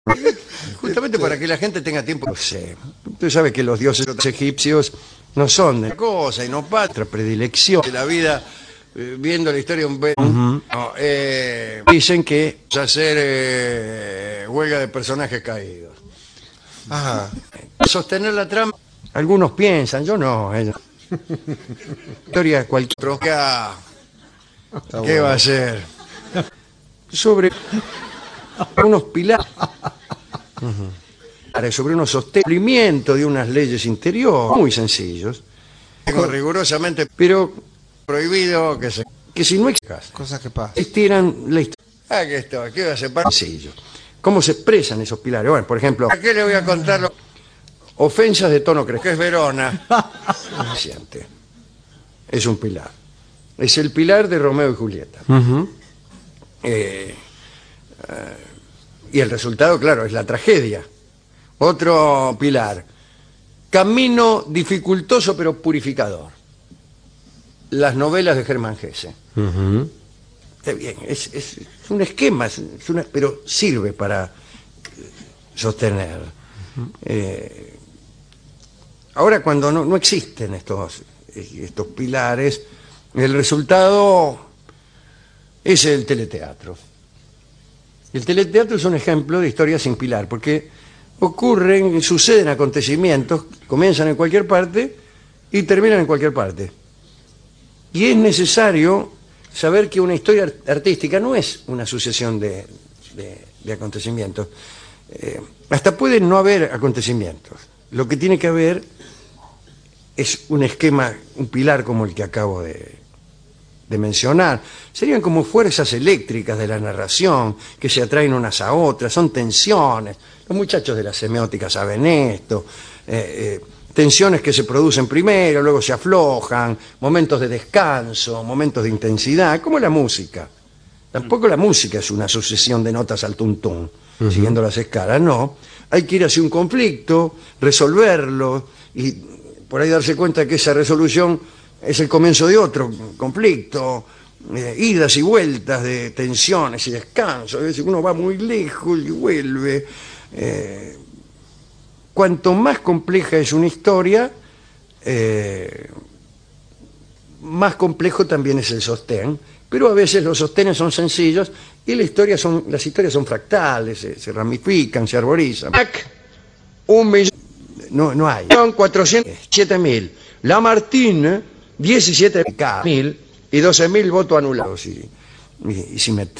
Justamente para que la gente tenga tiempo. No sé. Usted sabe que los dioses egipcios no son de cosa y no otra predilección de la vida. Viendo la historia un poco, no, dicen que hacer huelga de personajes caídos. Ajá. Sostener la trama, algunos piensan, yo no. Historia cualquier ¿qué va a ser? Sobre unos pilares, sobre unos sostenimientos de unas leyes interiores muy sencillos, rigurosamente, pero prohibido que si no Cosas que pasan. existieran la historia. Aquí está, ¿qué va a ser? Sencillo. ¿Cómo se expresan esos pilares? Bueno, por ejemplo, ¿a qué le voy a contar? Ofensas de tono creciente, que es Verona. Es un pilar. Es el pilar de Romeo y Julieta. Y el resultado, claro, es la tragedia. Otro pilar. Camino dificultoso pero purificador. Las novelas de Hermann Hesse. Está bien, es un esquema, pero sirve para sostener. Ahora, cuando no existen estos pilares, el resultado es el teleteatro. El teleteatro es un ejemplo de historia sin pilar, porque suceden acontecimientos, comienzan en cualquier parte y terminan en cualquier parte. Y es necesario saber que una historia artística no es una sucesión de acontecimientos. Hasta puede no haber acontecimientos. Lo que tiene que haber es un esquema, un pilar como el que acabo de mencionar. Serían como fuerzas eléctricas de la narración que se atraen unas a otras, son tensiones. Los muchachos de la semiótica saben esto. Tensiones que se producen primero, luego se aflojan, momentos de descanso, momentos de intensidad, como la música. Tampoco la música es una sucesión de notas al tuntún, siguiendo las escalas, no. Hay que ir hacia un conflicto, resolverlo, y por ahí darse cuenta que esa resolución es el comienzo de otro conflicto, idas y vueltas de tensiones y descanso. A veces uno va muy lejos y vuelve. Cuanto más compleja es una historia, más complejo también es el sostén, pero a veces los sostenes son sencillos y las historias son fractales, se ramifican, se arborizan. No hay. 407.000. Lamartine, 17.000 y 12.000 votos anulados. Y si me...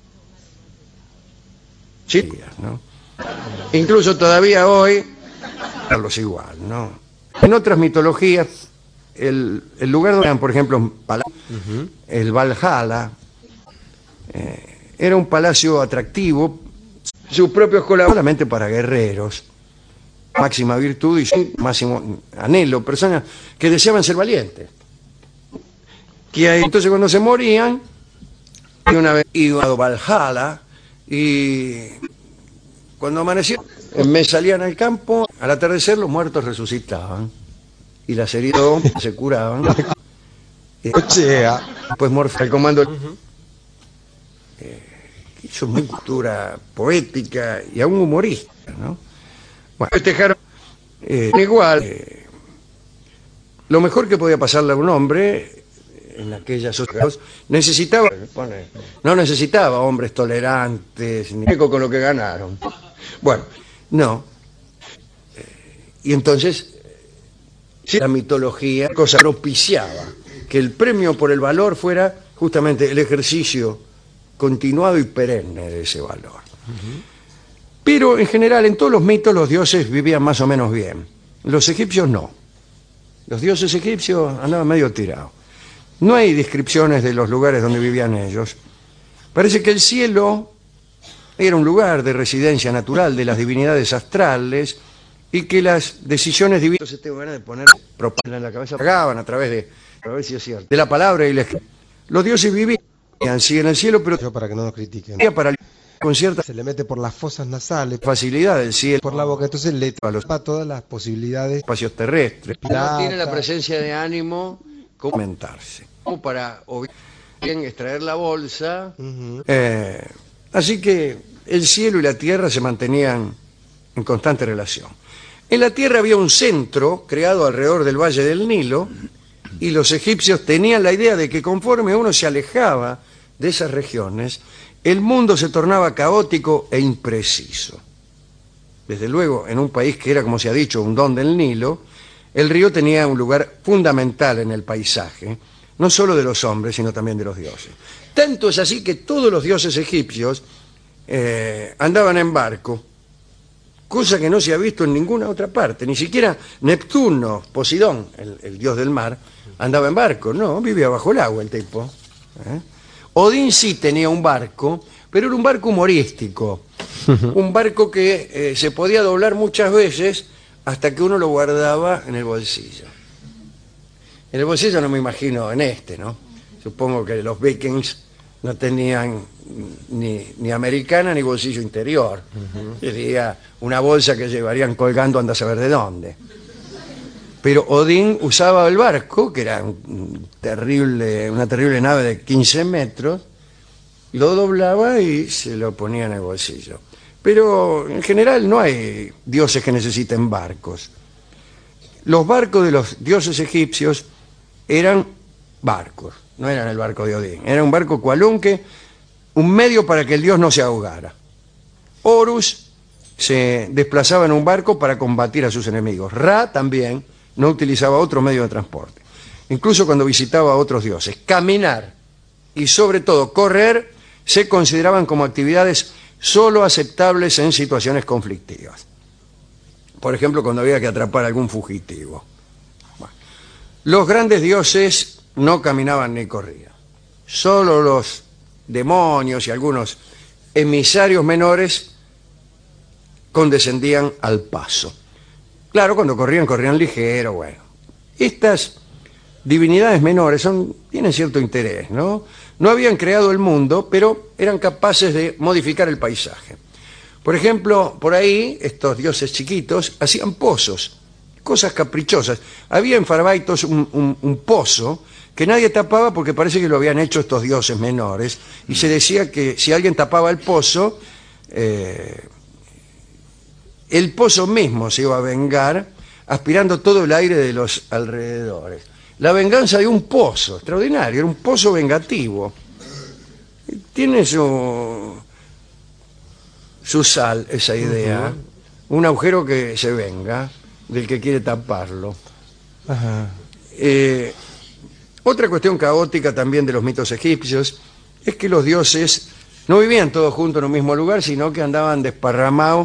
Sí, ¿no? Incluso todavía hoy, Carlos igual, ¿no? En otras mitologías, el lugar donde, por ejemplo, el Valhalla, era un palacio atractivo, sus propios colaboradores, solamente para guerreros, máxima virtud y máximo anhelo, personas que deseaban ser valientes. Entonces cuando se morían, una vez iba a Valhalla y cuando amanecía, salían al campo, al atardecer los muertos resucitaban y las heridas se curaban. O sea, pues Morfeo, el comando, hizo muy cultura poética y aún humorista, ¿no? Bueno, festejaron igual. Lo mejor que podía pasarle a un hombre en aquellas sociedades no necesitaba hombres tolerantes ni con lo que ganaron. Bueno, no. Y entonces la mitología propiciaba que el premio por el valor fuera justamente el ejercicio continuado y perenne de ese valor. Pero en general, en todos los mitos, los dioses vivían más o menos bien. Los egipcios no. Los dioses egipcios andaban medio tirados. No hay descripciones de los lugares donde vivían ellos. Parece que el cielo era un lugar de residencia natural de las divinidades astrales y que las decisiones divinas... Entonces tengo ganas de poner propaganda en la cabeza. Pagaban a través de... A ver si es cierto. De la palabra y la... Los dioses vivían, sí, en el cielo, pero... Para que no nos critiquen. Para con cierta... Se le mete por las fosas nasales. Facilidad del cielo. Por la boca. Entonces le tapa todas las posibilidades. Espacios terrestres. No tiene la presencia de ánimo como aumentarse. Como para o bien extraer la bolsa. Así que el cielo y la tierra se mantenían en constante relación. En la tierra había un centro creado alrededor del valle del Nilo, y los egipcios tenían la idea de que conforme uno se alejaba de esas regiones, el mundo se tornaba caótico e impreciso. Desde luego, en un país que era, como se ha dicho, un don del Nilo, el río tenía un lugar fundamental en el paisaje, no solo de los hombres, sino también de los dioses. Tanto es así que todos los dioses egipcios andaban en barco, cosa que no se ha visto en ninguna otra parte. Ni siquiera Neptuno, Poseidón, el dios del mar, andaba en barco. No, vivía bajo el agua el tipo. Odín sí tenía un barco, pero era un barco humorístico. Un barco que se podía doblar muchas veces hasta que uno lo guardaba en el bolsillo. En el bolsillo no me imagino en este, ¿no? Supongo que los vikings no tenían ni americana ni bolsillo interior. Sería una bolsa que llevarían colgando anda a saber de dónde. Pero Odín usaba el barco, que era una terrible nave de 15 metros, lo doblaba y se lo ponía en el bolsillo. Pero en general no hay dioses que necesiten barcos. Los barcos de los dioses egipcios eran barcos, no eran el barco de Odín. Era un barco cualunque, un medio para que el dios no se ahogara. Horus se desplazaba en un barco para combatir a sus enemigos. Ra también no utilizaba otro medio de transporte. Incluso cuando visitaba a otros dioses. Caminar y sobre todo correr se consideraban como actividades solo aceptables en situaciones conflictivas. Por ejemplo, cuando había que atrapar a algún fugitivo. Bueno, los grandes dioses no caminaban ni corrían. Solo los demonios y algunos emisarios menores condescendían al paso. Claro, cuando corrían ligero, bueno. Estas divinidades menores tienen cierto interés, ¿no? No habían creado el mundo, pero eran capaces de modificar el paisaje. Por ejemplo, por ahí, estos dioses chiquitos hacían pozos, cosas caprichosas. Había en Farabaitos un pozo que nadie tapaba porque parece que lo habían hecho estos dioses menores, y se decía que si alguien tapaba el pozo mismo se iba a vengar, aspirando todo el aire de los alrededores. La venganza de un pozo, extraordinario, era un pozo vengativo. Tiene su sal esa idea, un agujero que se venga del que quiere taparlo. Otra cuestión caótica también de los mitos egipcios es que los dioses no vivían todos juntos en un mismo lugar, sino que andaban desparramados.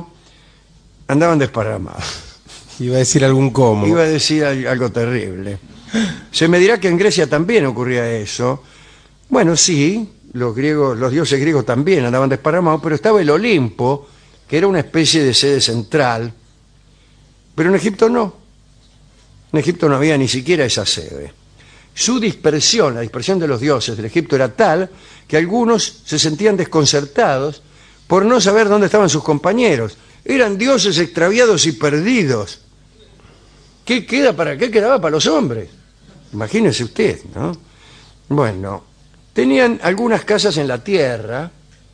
Iba a decir algún cómo. Iba a decir algo terrible. Se me dirá que en Grecia también ocurría eso. Bueno, sí, los dioses griegos también andaban desparramados, pero estaba el Olimpo, que era una especie de sede central. Pero en Egipto no. En Egipto no había ni siquiera esa sede. Su dispersión, la dispersión de los dioses del Egipto era tal que algunos se sentían desconcertados por no saber dónde estaban sus compañeros. Eran dioses extraviados y perdidos. ¿Qué quedaba para los hombres? Imagínese usted, ¿no? Bueno, tenían algunas casas en la tierra,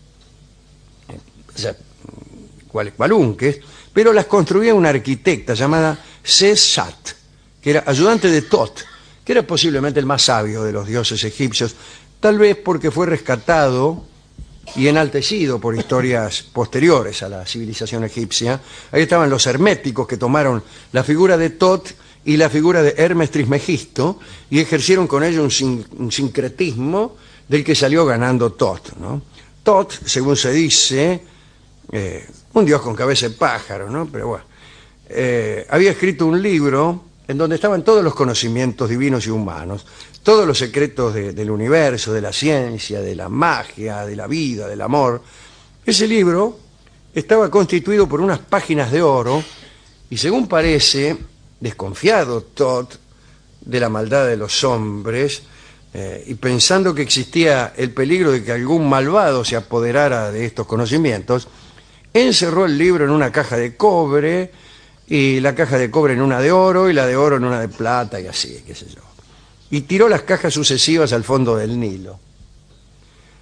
o sea, cualunques, pero las construía una arquitecta llamada Sesat, que era ayudante de Tot, que era posiblemente el más sabio de los dioses egipcios, tal vez porque fue rescatado y enaltecido por historias posteriores a la civilización egipcia. Ahí estaban los herméticos que tomaron la figura de Tot y la figura de Hermes Trismegisto y ejercieron con ello un sincretismo del que salió ganando Tot, ¿no? Tot, según se dice, un dios con cabeza de pájaro, ¿no? Pero bueno, había escrito un libro en donde estaban todos los conocimientos divinos y humanos, todos los secretos del universo, de la ciencia, de la magia, de la vida, del amor. Ese libro estaba constituido por unas páginas de oro y, según parece, desconfiado Tot de la maldad de los hombres y pensando que existía el peligro de que algún malvado se apoderara de estos conocimientos, encerró el libro en una caja de cobre y la caja de cobre en una de oro y la de oro en una de plata y así, qué sé yo. Y tiró las cajas sucesivas al fondo del Nilo.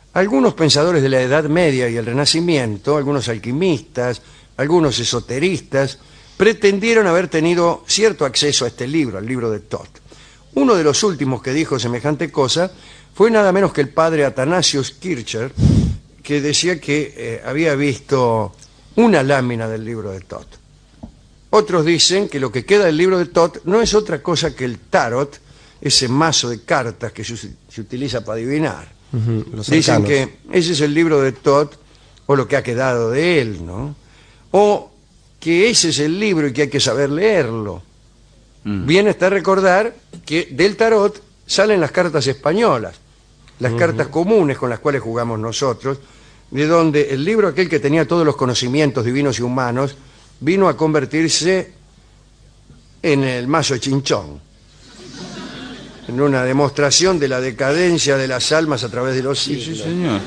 Algunos pensadores de la Edad Media y el Renacimiento, algunos alquimistas, algunos esoteristas, pretendieron haber tenido cierto acceso a este libro, al libro de Thoth. Uno de los últimos que dijo semejante cosa fue nada menos que el padre Athanasius Kircher, que decía que había visto una lámina del libro de Thoth. Otros dicen que lo que queda del libro de Thoth no es otra cosa que el tarot, ese mazo de cartas que se utiliza para adivinar. Los Dicen arcanos. que ese es el libro de Thoth, o lo que ha quedado de él, ¿no? O que ese es el libro y que hay que saber leerlo. Bien está recordar que del tarot salen las cartas españolas, las cartas comunes con las cuales jugamos nosotros, de donde el libro aquel que tenía todos los conocimientos divinos y humanos vino a convertirse en el mazo de Chinchón, en una demostración de la decadencia de las almas a través de los siglos. Sí, señor.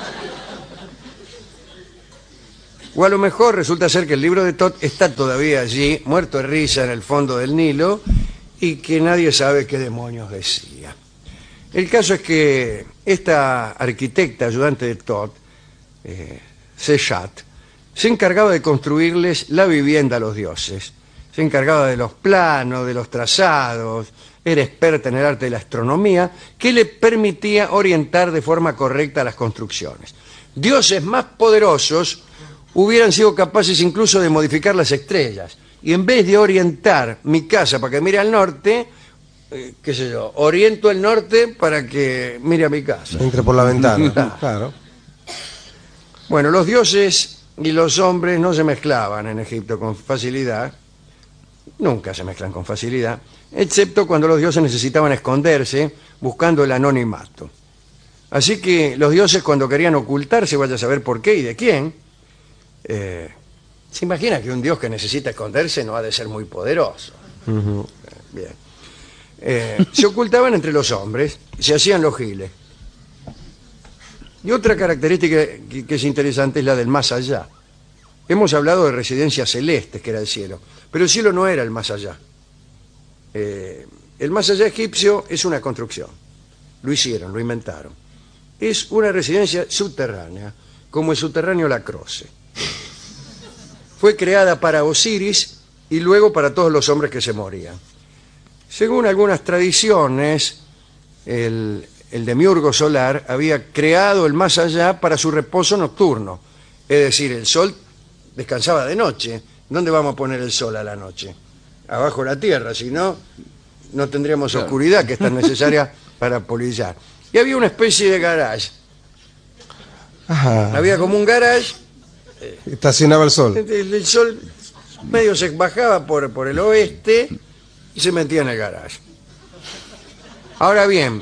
O a lo mejor resulta ser que el libro de Thoth está todavía allí, muerto de risa en el fondo del Nilo, y que nadie sabe qué demonios decía. El caso es que esta arquitecta ayudante de Thoth, Seshat, se encargaba de construirles la vivienda a los dioses. Se encargaba de los planos, de los trazados, era experta en el arte de la astronomía, que le permitía orientar de forma correcta las construcciones. Dioses más poderosos hubieran sido capaces incluso de modificar las estrellas. Y en vez de orientar mi casa para que mire al norte, qué sé yo, oriento el norte para que mire a mi casa. Entre por la ventana. Claro. Bueno, los dioses y los hombres no se mezclaban en Egipto con facilidad, nunca se mezclan con facilidad, excepto cuando los dioses necesitaban esconderse buscando el anonimato. Así que los dioses, cuando querían ocultarse, vaya a saber por qué y de quién, se imagina que un dios que necesita esconderse no ha de ser muy poderoso. Bien. Se ocultaban entre los hombres, se hacían los giles. Y otra característica que es interesante es la del más allá. Hemos hablado de residencias celestes, que era el cielo, pero el cielo no era el más allá. El más allá egipcio es una construcción. Lo hicieron, lo inventaron. Es una residencia subterránea, como el subterráneo La Croce. Fue creada para Osiris y luego para todos los hombres que se morían. Según algunas tradiciones, el demiurgo solar había creado el más allá para su reposo nocturno. Es decir, el sol descansaba de noche. ¿Dónde vamos a poner el sol a la noche? Abajo de la tierra, si no, no tendríamos oscuridad, que es tan necesaria para polillar. Y había una especie de garage. Ajá. Había como un garage. Estacionaba el sol. El sol medio se bajaba por el oeste y se metía en el garage. Ahora bien,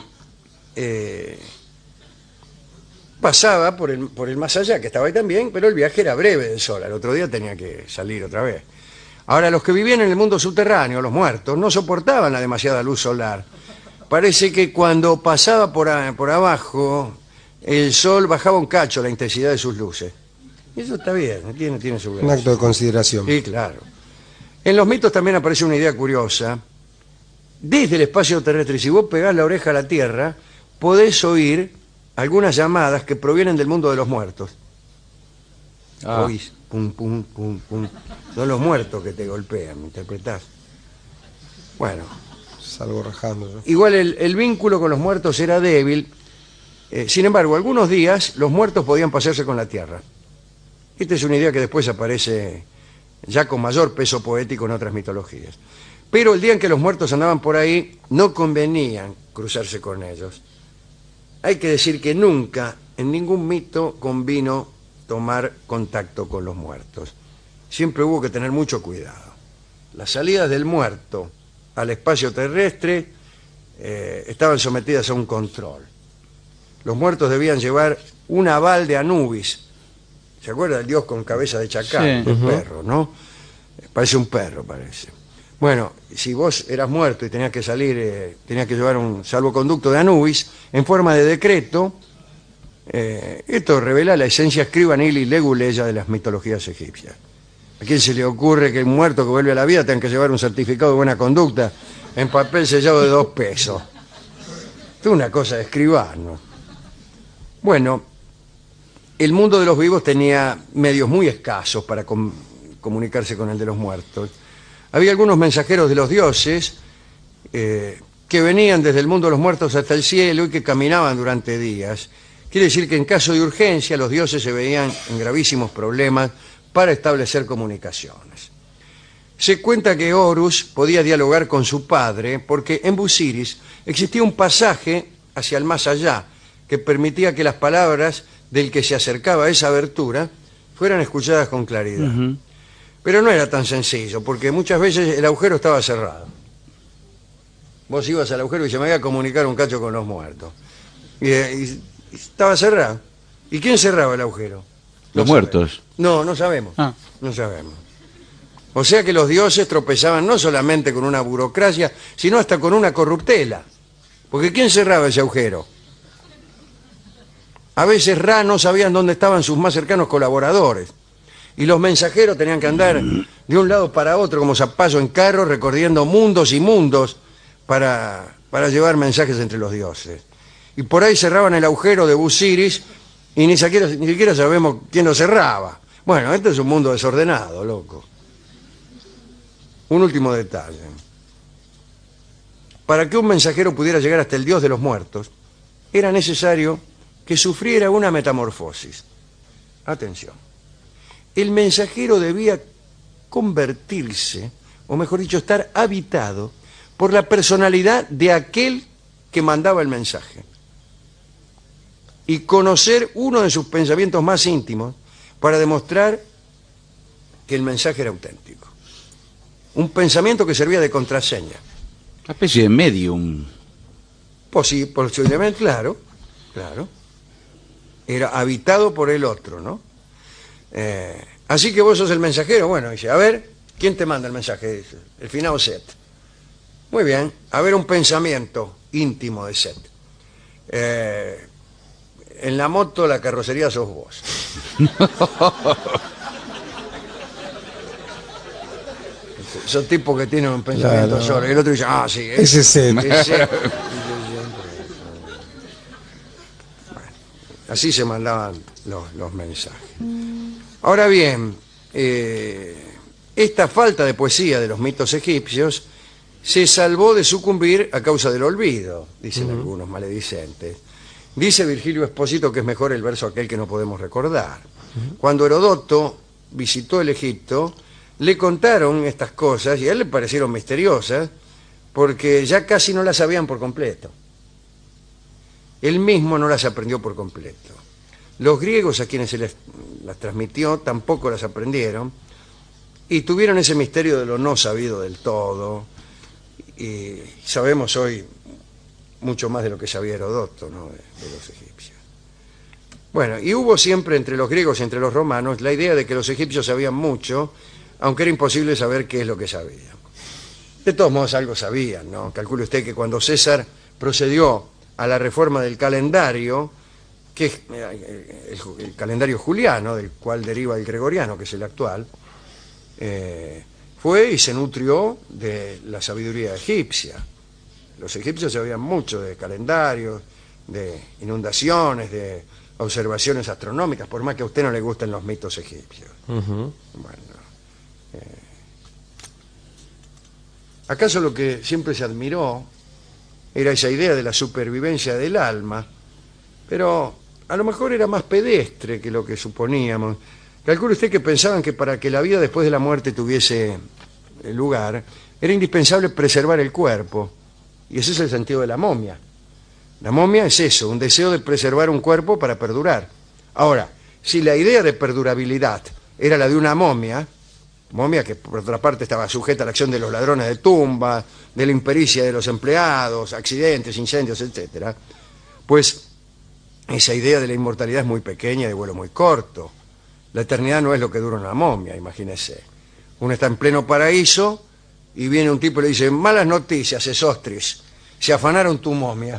pasaba por el más allá, que estaba ahí también, pero el viaje era breve del sol. Al otro día tenía que salir otra vez. Ahora, los que vivían en el mundo subterráneo, los muertos, no soportaban la demasiada luz solar. Parece que cuando pasaba por abajo, el sol bajaba un cacho la intensidad de sus luces. Eso está bien, tiene su gracia. Un acto de consideración. Sí, claro. En los mitos también aparece una idea curiosa. Desde el espacio terrestre, si vos pegás la oreja a la Tierra, podés oír algunas llamadas que provienen del mundo de los muertos. Oís, pum, pum, pum, pum. Son los muertos que te golpean, ¿me interpretás? Bueno. Salgo rajando yo. Igual el vínculo con los muertos era débil. Sin embargo, algunos días los muertos podían pasearse con la Tierra. Esta es una idea que después aparece ya con mayor peso poético en otras mitologías. Pero el día en que los muertos andaban por ahí, no convenía cruzarse con ellos. Hay que decir que nunca, en ningún mito, convino tomar contacto con los muertos. Siempre hubo que tener mucho cuidado. Las salidas del muerto al espacio terrestre estaban sometidas a un control. Los muertos debían llevar un aval de Anubis. ¿Se acuerda del dios con cabeza de chacal? Sí. El perro, ¿no? Parece un perro, parece. Bueno, si vos eras muerto y tenías que salir, tenías que llevar un salvoconducto de Anubis en forma de decreto, esto revela la esencia escribanil y leguleya de las mitologías egipcias. ¿A quién se le ocurre que un muerto que vuelve a la vida tenga que llevar un certificado de buena conducta en papel sellado de 2 pesos? Esto es una cosa de escribano. Bueno, el mundo de los vivos tenía medios muy escasos para comunicarse con el de los muertos. Había algunos mensajeros de los dioses que venían desde el mundo de los muertos hasta el cielo y que caminaban durante días. Quiere decir que en caso de urgencia los dioses se veían en gravísimos problemas para establecer comunicaciones. Se cuenta que Horus podía dialogar con su padre porque en Busiris existía un pasaje hacia el más allá que permitía que las palabras del que se acercaba a esa abertura fueran escuchadas con claridad. Pero no era tan sencillo, porque muchas veces el agujero estaba cerrado. Vos ibas al agujero y se me iba a comunicar un cacho con los muertos. Y estaba cerrado. ¿Y quién cerraba el agujero? Los muertos. No, no sabemos. No sabemos. O sea que los dioses tropezaban no solamente con una burocracia, sino hasta con una corruptela. Porque ¿quién cerraba ese agujero? A veces Ra no sabían dónde estaban sus más cercanos colaboradores. Y los mensajeros tenían que andar de un lado para otro como zapallo en carro, recorriendo mundos y mundos para llevar mensajes entre los dioses. Y por ahí cerraban el agujero de Busiris y ni siquiera sabemos quién lo cerraba. Bueno, este es un mundo desordenado, loco. Un último detalle. Para que un mensajero pudiera llegar hasta el dios de los muertos, era necesario que sufriera una metamorfosis. Atención. El mensajero debía convertirse, o mejor dicho, estar habitado por la personalidad de aquel que mandaba el mensaje y conocer uno de sus pensamientos más íntimos para demostrar que el mensaje era auténtico. Un pensamiento que servía de contraseña. Una especie de medium. Pues sí, posiblemente, claro. Era habitado por el otro, ¿no? Así que vos sos el mensajero. Bueno, dice, a ver, ¿quién te manda el mensaje? Dice, el finado Set. Muy bien, a ver un pensamiento íntimo de Set. En la moto, la carrocería sos vos. Son tipos que tienen un pensamiento solo. Y el otro dice, sí, ese es Set. Bueno, así se mandaban los mensajes. Ahora bien, esta falta de poesía de los mitos egipcios se salvó de sucumbir a causa del olvido, dicen algunos maledicentes. Dice Virgilio Espósito que es mejor el verso aquel que no podemos recordar. Cuando Herodoto visitó el Egipto, le contaron estas cosas y a él le parecieron misteriosas porque ya casi no las sabían por completo. Él mismo no las aprendió por completo. Los griegos a quienes se las transmitió tampoco las aprendieron y tuvieron ese misterio de lo no sabido del todo. Y sabemos hoy mucho más de lo que sabía Herodoto, ¿no? de los egipcios. Bueno, y hubo siempre entre los griegos y entre los romanos la idea de que los egipcios sabían mucho, aunque era imposible saber qué es lo que sabían. De todos modos algo sabían, ¿no? Calcule usted que cuando César procedió a la reforma del calendario, que es el calendario juliano, del cual deriva el gregoriano, que es el actual, fue y se nutrió de la sabiduría egipcia. Los egipcios sabían mucho de calendarios, de inundaciones, de observaciones astronómicas, por más que a usted no le gusten los mitos egipcios. Bueno, ¿acaso lo que siempre se admiró era esa idea de la supervivencia del alma? Pero a lo mejor era más pedestre que lo que suponíamos. Calcule usted que pensaban que para que la vida después de la muerte tuviese lugar, era indispensable preservar el cuerpo. Y ese es el sentido de la momia. La momia es eso, un deseo de preservar un cuerpo para perdurar. Ahora, si la idea de perdurabilidad era la de una momia que por otra parte estaba sujeta a la acción de los ladrones de tumba, de la impericia de los empleados, accidentes, incendios, etc., pues esa idea de la inmortalidad es muy pequeña y de vuelo muy corto. La eternidad no es lo que dura una momia, imagínese. Uno está en pleno paraíso y viene un tipo y le dice, malas noticias, Esostris, se afanaron tu momia.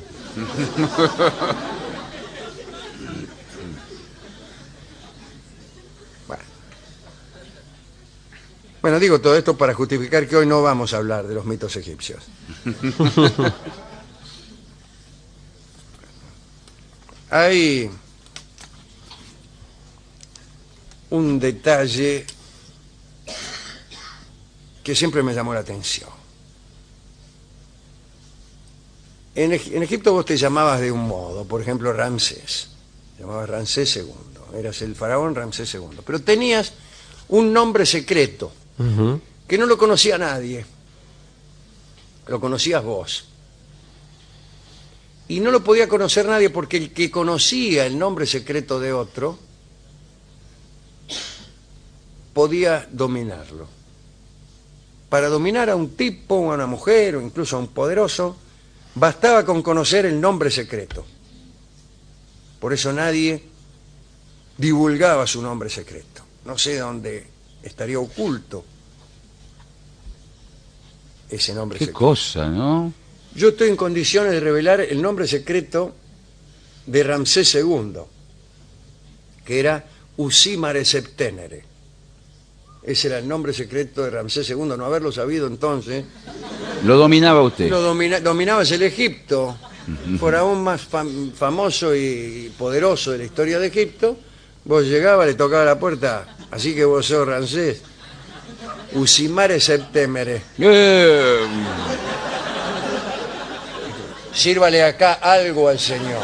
Bueno, digo todo esto para justificar que hoy no vamos a hablar de los mitos egipcios. Hay un detalle que siempre me llamó la atención. En Egipto vos te llamabas de un modo, por ejemplo Ramsés, te llamabas Ramsés II, eras el faraón Ramsés II, pero tenías un nombre secreto que no lo conocía nadie, lo conocías vos. Y no lo podía conocer nadie porque el que conocía el nombre secreto de otro podía dominarlo. Para dominar a un tipo, a una mujer o incluso a un poderoso, bastaba con conocer el nombre secreto. Por eso nadie divulgaba su nombre secreto. No sé dónde estaría oculto ese nombre secreto. Qué cosa, ¿no? Yo estoy en condiciones de revelar el nombre secreto de Ramsés II, que era Usimare Septénere. Ese era el nombre secreto de Ramsés II. No haberlo sabido entonces... Lo dominaba usted. Lo dominabas el Egipto, por aún más famoso y poderoso de la historia de Egipto. Vos llegabas, le tocaba la puerta, así que vos sos Ramsés. Usimare Septénere. Sírvale acá algo al señor.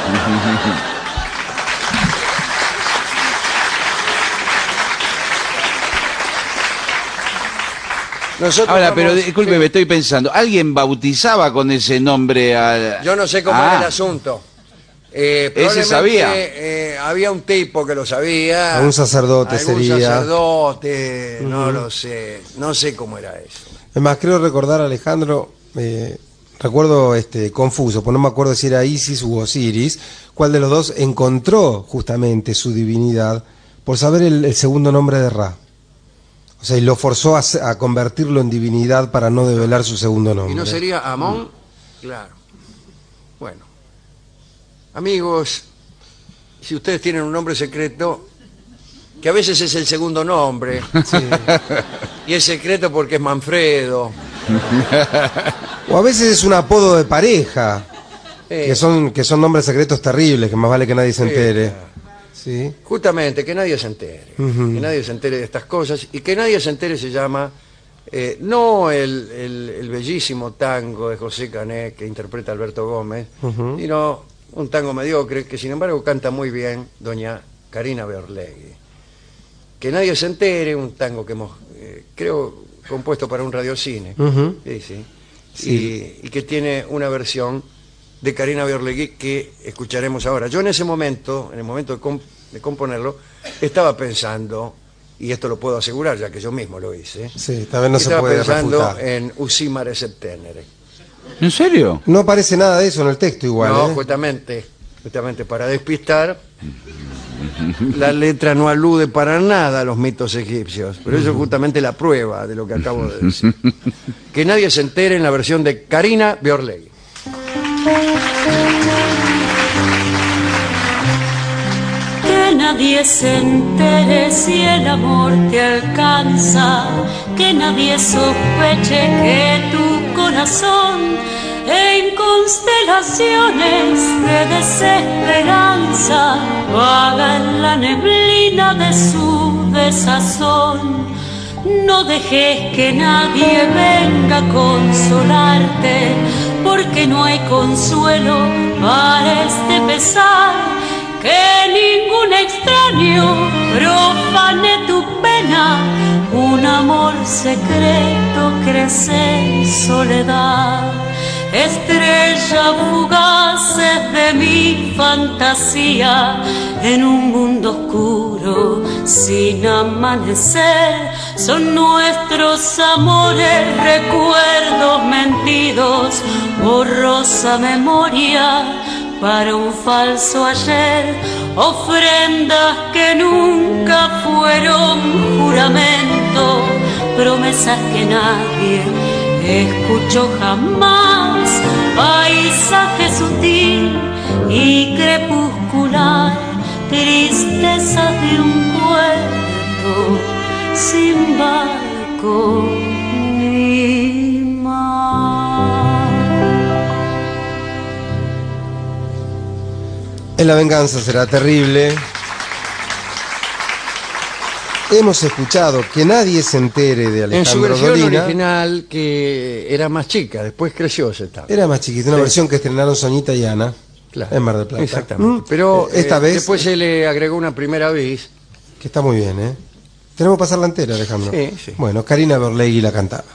Ahora, pero disculpe, me estoy pensando, ¿alguien bautizaba con ese nombre a...? Yo no sé cómo era el asunto. ¿Ese sabía? Había un tipo que lo sabía. Un sacerdote sería. Un sacerdote, no lo sé. No sé cómo era eso. Es más, creo recordar, Alejandro, recuerdo confuso, pues no me acuerdo si era Isis u Osiris, cuál de los dos encontró justamente su divinidad por saber el segundo nombre de Ra. O sea, y lo forzó a convertirlo en divinidad para no develar su segundo nombre. ¿Y no sería Amón? Claro. Bueno. Amigos, si ustedes tienen un nombre secreto, que a veces es el segundo nombre, sí, y es secreto porque es Manfredo. O a veces es un apodo de pareja, que son nombres secretos terribles, que más vale que nadie se entere. Sí. Justamente, que nadie se entere. Que nadie se entere de estas cosas. Y que nadie se entere se llama, no el bellísimo tango de José Canet que interpreta Alberto Gómez, sino un tango mediocre que sin embargo canta muy bien doña Karina Beorlegui. Que nadie se entere, un tango que hemos, creo, compuesto para un radiocine. Sí. Y que tiene una versión de Karina Beorlegui que escucharemos ahora. Yo en ese momento, en el momento de componerlo, estaba pensando, y esto lo puedo asegurar ya que yo mismo lo hice, sí, tal vez no se puede pensando refutar. en Usimare Septénere. ¿En serio? No aparece nada de eso en el texto igual. No, justamente para despistar, la letra no alude para nada a los mitos egipcios, pero eso es justamente la prueba de lo que acabo de decir. Que nadie se entere en la versión de Karina Beorlegui. Que nadie se entere si el amor te alcanza, que nadie sospeche que tu corazón en constelaciones de desesperanza vaga en la neblina de su desazón. No dejes que nadie venga a consolarte, porque no hay consuelo para este pesar. Que ningún extraño profane tu pena, un amor secreto crece en soledad. Estrellas fugaces de mi fantasía, en un mundo oscuro sin amanecer, son nuestros amores recuerdos mentidos, borrosa memoria para un falso ayer, ofrendas que nunca fueron juramento, promesas que nadie escuchó jamás, paisaje sutil y crepuscular, tristeza de un puerto sin barco ni mar. En la venganza será terrible. hemos escuchado Que nadie se entere de En su Alejandro versión Dolina. original, que era más chica, después creció ese tango. Era más chiquita, una versión que estrenaron Soñita y Ana Claro, en Mar del Plata. Exactamente. Pero esta vez, después se le agregó una primera vez. que está muy bien, ¿eh? Tenemos que pasarla entera, Alejandro. Sí, sí. Bueno, Karina Berlegui la cantaba.